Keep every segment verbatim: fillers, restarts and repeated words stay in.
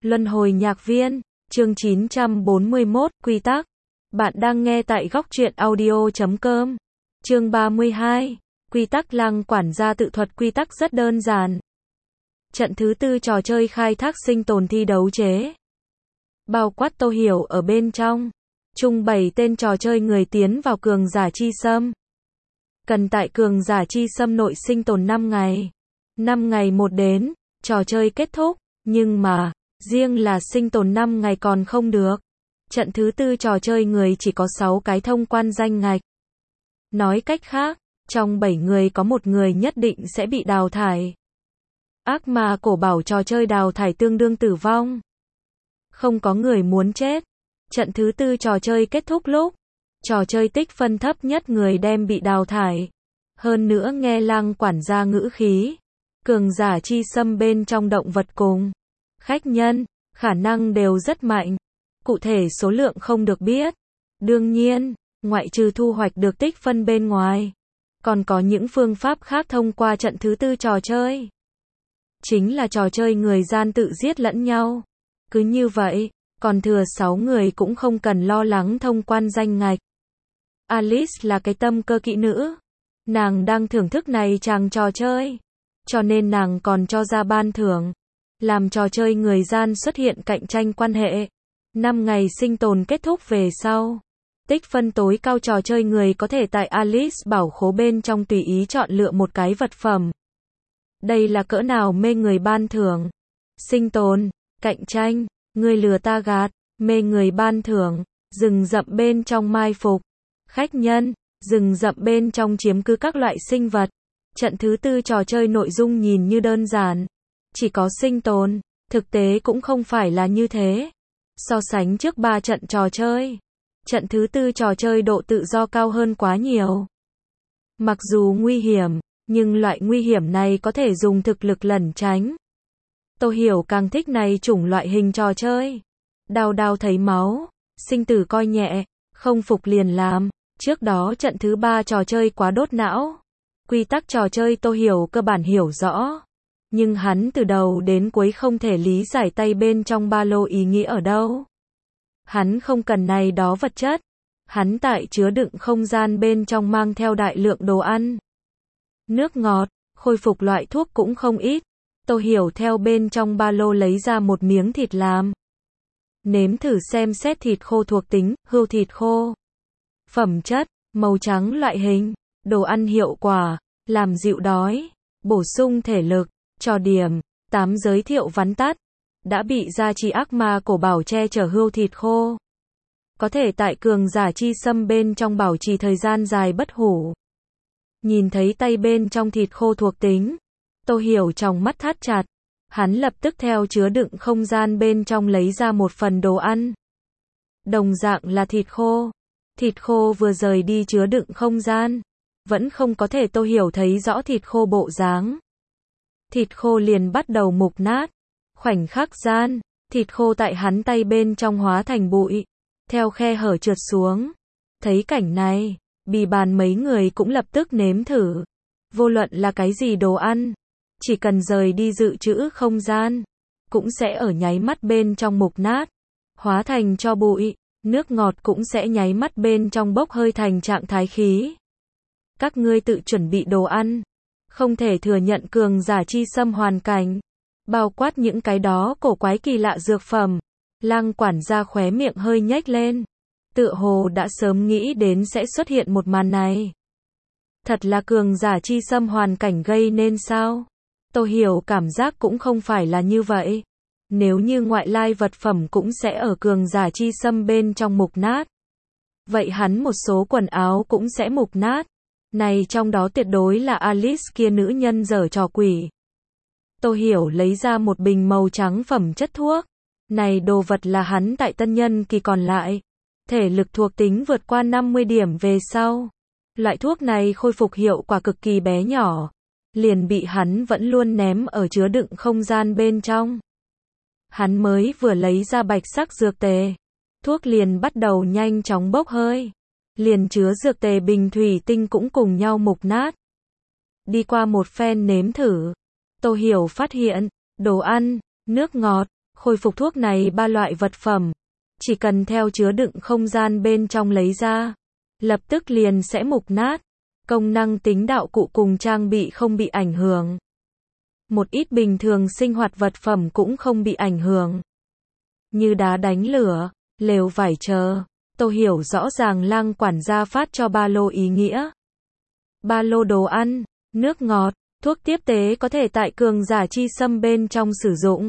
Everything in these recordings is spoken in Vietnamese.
Luân hồi nhạc viên, chương chín trăm bốn mươi mốt, quy tắc. Bạn đang nghe tại góc truyện audio chấm com. Chương ba mươi hai, quy tắc. Lăng quản gia tự thuật quy tắc rất đơn giản. Trận thứ tư trò chơi khai thác sinh tồn thi đấu chế. Bao quát Tô Hiểu ở bên trong. Chung bảy tên trò chơi người tiến vào cường giả chi xâm. Cần tại cường giả chi xâm nội sinh tồn năm ngày. năm ngày một đến, trò chơi kết thúc, nhưng mà, riêng là sinh tồn năm ngày còn không được. Trận thứ tư trò chơi người chỉ có sáu cái thông quan danh ngạch. Nói cách khác, trong bảy người có một người nhất định sẽ bị đào thải. Ác ma cổ bảo trò chơi đào thải tương đương tử vong. Không có người muốn chết. Trận thứ tư trò chơi kết thúc lúc, trò chơi tích phân thấp nhất người đem bị đào thải. Hơn nữa nghe Lăng quản gia ngữ khí, cường giả chi xâm bên trong động vật cùng khách nhân, khả năng đều rất mạnh. Cụ thể số lượng không được biết. Đương nhiên, ngoại trừ thu hoạch được tích phân bên ngoài, còn có những phương pháp khác thông qua trận thứ tư trò chơi. Chính là trò chơi người gian tự giết lẫn nhau. Cứ như vậy, còn thừa sáu người cũng không cần lo lắng thông quan danh ngạch. Alice là cái tâm cơ kỹ nữ. Nàng đang thưởng thức này chàng trò chơi. Cho nên nàng còn cho ra ban thưởng. Làm trò chơi người gian xuất hiện cạnh tranh quan hệ. năm ngày sinh tồn kết thúc về sau. Tích phân tối cao trò chơi người có thể tại Alice bảo khố bên trong tùy ý chọn lựa một cái vật phẩm. Đây là cỡ nào mê người ban thưởng. Sinh tồn, cạnh tranh, người lừa ta gạt, mê người ban thưởng, rừng rậm bên trong mai phục, khách nhân, rừng rậm bên trong chiếm cứ các loại sinh vật. Trận thứ tư trò chơi nội dung nhìn như đơn giản, chỉ có sinh tồn, thực tế cũng không phải là như thế. So sánh trước ba trận trò chơi, trận thứ tư trò chơi độ tự do cao hơn quá nhiều. Mặc dù nguy hiểm, nhưng loại nguy hiểm này có thể dùng thực lực lẩn tránh. Tô Hiểu càng thích này chủng loại hình trò chơi. Đau đau thấy máu, sinh tử coi nhẹ, không phục liền làm. Trước đó trận thứ ba trò chơi quá đốt não. Quy tắc trò chơi Tô Hiểu cơ bản hiểu rõ. Nhưng hắn từ đầu đến cuối không thể lý giải tay bên trong ba lô ý nghĩa ở đâu. Hắn không cần này đó vật chất. Hắn tại chứa đựng không gian bên trong mang theo đại lượng đồ ăn. Nước ngọt, khôi phục loại thuốc cũng không ít. Tô Hiểu theo bên trong ba lô lấy ra một miếng thịt làm. Nếm thử xem xét thịt khô thuộc tính, hươu thịt khô. Phẩm chất, màu trắng loại hình, đồ ăn hiệu quả, làm dịu đói, bổ sung thể lực, cho điểm, tám giới thiệu vắn tắt. Đã bị gia trì ác ma cổ bảo che chở hươu thịt khô. Có thể tại cường giả chi xâm bên trong bảo trì thời gian dài bất hủ. Nhìn thấy tay bên trong thịt khô thuộc tính, Tô Hiểu trong mắt thắt chặt. Hắn lập tức theo chứa đựng không gian bên trong lấy ra một phần đồ ăn. Đồng dạng là thịt khô. Thịt khô vừa rời đi chứa đựng không gian. Vẫn không có thể Tô Hiểu thấy rõ thịt khô bộ dáng. Thịt khô liền bắt đầu mục nát. Khoảnh khắc gian, thịt khô tại hắn tay bên trong hóa thành bụi. Theo khe hở trượt xuống. Thấy cảnh này, bì bàn mấy người cũng lập tức nếm thử. Vô luận là cái gì đồ ăn, chỉ cần rời đi dự trữ không gian, cũng sẽ ở nháy mắt bên trong mục nát, hóa thành tro bụi. Nước ngọt cũng sẽ nháy mắt bên trong bốc hơi thành trạng thái khí. Các ngươi tự chuẩn bị đồ ăn. Không thể thừa nhận cường giả chi xâm hoàn cảnh. Bao quát những cái đó cổ quái kỳ lạ dược phẩm. Lăng quản gia khóe miệng hơi nhếch lên. Tựa hồ đã sớm nghĩ đến sẽ xuất hiện một màn này. Thật là cường giả chi xâm hoàn cảnh gây nên sao? Tô Hiểu cảm giác cũng không phải là như vậy. Nếu như ngoại lai vật phẩm cũng sẽ ở cường giả chi xâm bên trong mục nát. Vậy hắn một số quần áo cũng sẽ mục nát. Này trong đó tuyệt đối là Alice kia nữ nhân giở trò quỷ. Tô Hiểu lấy ra một bình màu trắng phẩm chất thuốc. Này đồ vật là hắn tại tân nhân kỳ còn lại. Thể lực thuộc tính vượt qua năm mươi điểm về sau. Loại thuốc này khôi phục hiệu quả cực kỳ bé nhỏ. Liền bị hắn vẫn luôn ném ở chứa đựng không gian bên trong. Hắn mới vừa lấy ra bạch sắc dược tề. Thuốc liền bắt đầu nhanh chóng bốc hơi. Liền chứa dược tề bình thủy tinh cũng cùng nhau mục nát. Đi qua một phen nếm thử. Tô Hiểu phát hiện, đồ ăn, nước ngọt, Khôi phục thuốc này ba loại vật phẩm. Chỉ cần theo chứa đựng không gian bên trong lấy ra, lập tức liền sẽ mục nát. Công năng tính đạo cụ cùng trang bị không bị ảnh hưởng. Một ít bình thường sinh hoạt vật phẩm cũng không bị ảnh hưởng. Như đá đánh lửa, lều vải chờ. Tôi hiểu rõ ràng Lăng quản gia phát cho ba lô ý nghĩa. Ba lô đồ ăn, nước ngọt, thuốc tiếp tế có thể tại cường giả chi xâm bên trong sử dụng.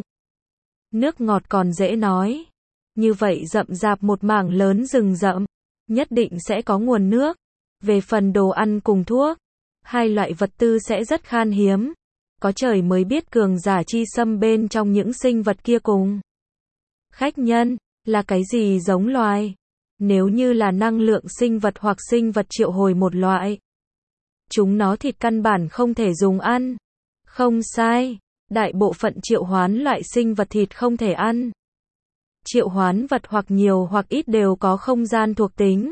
Nước ngọt còn dễ nói. Như vậy rậm rạp một mảng lớn rừng rậm, nhất định sẽ có nguồn nước. Về phần đồ ăn cùng thuốc, hai loại vật tư sẽ rất khan hiếm. Có trời mới biết cường giả chi xâm bên trong những sinh vật kia cùng khách nhân, là cái gì giống loài. Nếu như là năng lượng sinh vật hoặc sinh vật triệu hồi một loại, chúng nó thịt căn bản không thể dùng ăn. Không sai, đại bộ phận triệu hoán loại sinh vật thịt không thể ăn. Triệu hoán vật hoặc nhiều hoặc ít đều có không gian thuộc tính.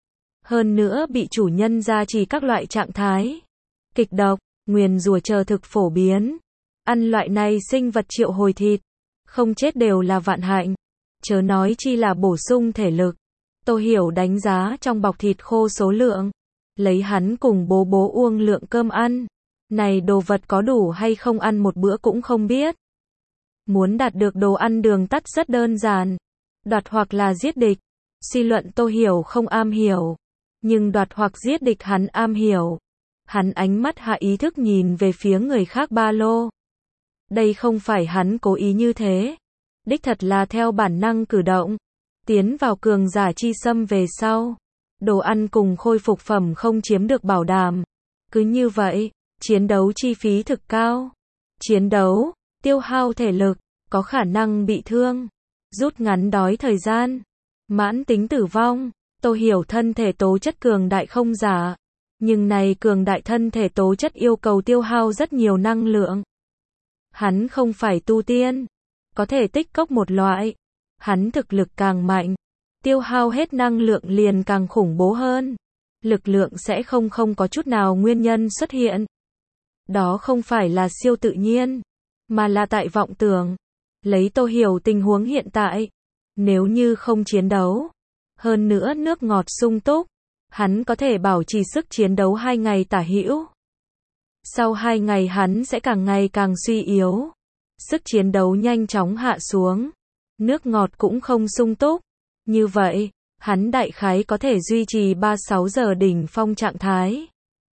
Hơn nữa bị chủ nhân gia trì các loại trạng thái, kịch độc, nguyền rủa chờ thực phổ biến. Ăn loại này sinh vật triệu hồi thịt, không chết đều là vạn hạnh. Chớ nói chi là bổ sung thể lực. Tô Hiểu đánh giá trong bọc thịt khô số lượng. Lấy hắn cùng bố bố uông lượng cơm ăn. Này đồ vật có đủ hay không ăn một bữa cũng không biết. Muốn đạt được đồ ăn đường tắt rất đơn giản. Đoạt hoặc là giết địch. Suy luận Tô Hiểu không am hiểu. Nhưng đoạt hoặc giết địch hắn am hiểu. Hắn ánh mắt hạ ý thức nhìn về phía người khác ba lô. Đây không phải hắn cố ý như thế. Đích thật là theo bản năng cử động. Tiến vào cường giả chi xâm về sau. Đồ ăn cùng khôi phục phẩm không chiếm được bảo đảm. Cứ như vậy, chiến đấu chi phí thực cao. Chiến đấu, tiêu hao thể lực, có khả năng bị thương. Rút ngắn đói thời gian. Mãn tính tử vong. Tô Hiểu thân thể tố chất cường đại không giả. Nhưng này cường đại thân thể tố chất yêu cầu tiêu hao rất nhiều năng lượng. Hắn không phải tu tiên. Có thể tích cốc một loại. Hắn thực lực càng mạnh. Tiêu hao hết năng lượng liền càng khủng bố hơn. Lực lượng sẽ không không có chút nào nguyên nhân xuất hiện. Đó không phải là siêu tự nhiên. Mà là tại vọng tưởng. Lấy Tô Hiểu tình huống hiện tại. Nếu như không chiến đấu. Hơn nữa nước ngọt sung túc. Hắn có thể bảo trì sức chiến đấu hai ngày tả hữu. Sau hai ngày hắn sẽ càng ngày càng suy yếu. Sức chiến đấu nhanh chóng hạ xuống. Nước ngọt cũng không sung túc. Như vậy, hắn đại khái có thể duy trì ba đến sáu giờ đỉnh phong trạng thái.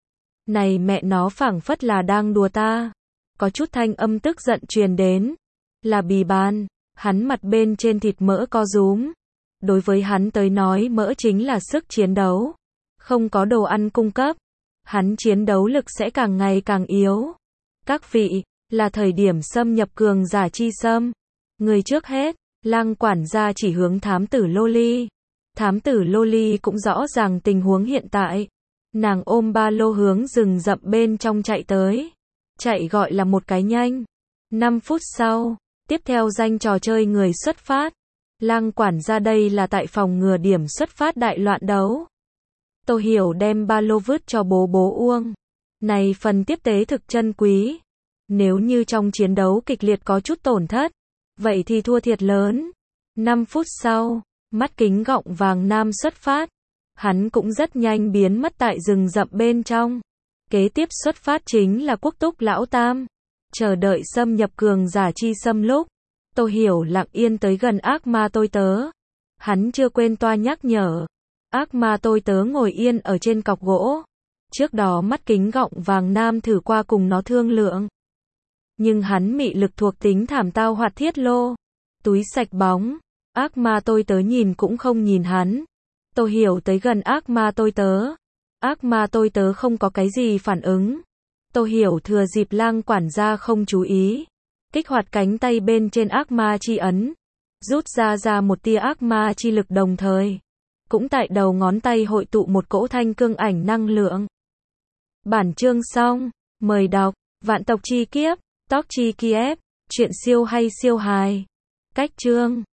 Này mẹ nó phảng phất là đang đùa ta. Có chút thanh âm tức giận truyền đến. Là Bì Ban. Hắn mặt bên trên thịt mỡ co rúm. Đối với hắn tới nói mỡ chính là sức chiến đấu. Không có đồ ăn cung cấp. Hắn chiến đấu lực sẽ càng ngày càng yếu. Các vị, là thời điểm xâm nhập cường giả chi xâm. Người trước hết, Lăng quản gia chỉ hướng thám tử Loli. Thám tử Loli cũng rõ ràng tình huống hiện tại. Nàng ôm ba lô hướng rừng rậm bên trong chạy tới. Chạy gọi là một cái nhanh. năm phút sau, tiếp theo danh trò chơi người xuất phát. Lăng quản gia đây là tại phòng ngừa điểm xuất phát đại loạn đấu. Tô Hiểu đem ba lô vứt cho bố bố Uông. Này phần tiếp tế thực chân quý. Nếu như trong chiến đấu kịch liệt có chút tổn thất, vậy thì thua thiệt lớn. năm phút sau, mắt kính gọng vàng nam xuất phát. Hắn cũng rất nhanh biến mất tại rừng rậm bên trong. Kế tiếp xuất phát chính là Quốc Túc Lão Tam. Chờ đợi xâm nhập cường giả chi xâm lúc. Tô Hiểu lặng yên tới gần ác ma tôi tớ. Hắn chưa quên toa nhắc nhở. Ác ma tôi tớ ngồi yên ở trên cọc gỗ. Trước đó mắt kính gọng vàng nam thử qua cùng nó thương lượng. Nhưng hắn mị lực thuộc tính thảm tao hoạt thiết lô. Túi sạch bóng. Ác ma tôi tớ nhìn cũng không nhìn hắn. Tô Hiểu tới gần ác ma tôi tớ. Ác ma tôi tớ không có cái gì phản ứng. Tô Hiểu thừa dịp Lăng quản gia không chú ý. Kích hoạt cánh tay bên trên ác ma chi ấn. Rút ra ra một tia ác ma chi lực đồng thời. Cũng tại đầu ngón tay hội tụ một cỗ thanh cương ảnh năng lượng. Bản chương xong. Mời đọc. Vạn tộc chi kiếp. Tóc chi kiếp. Chuyện siêu hay siêu hài. Cách chương.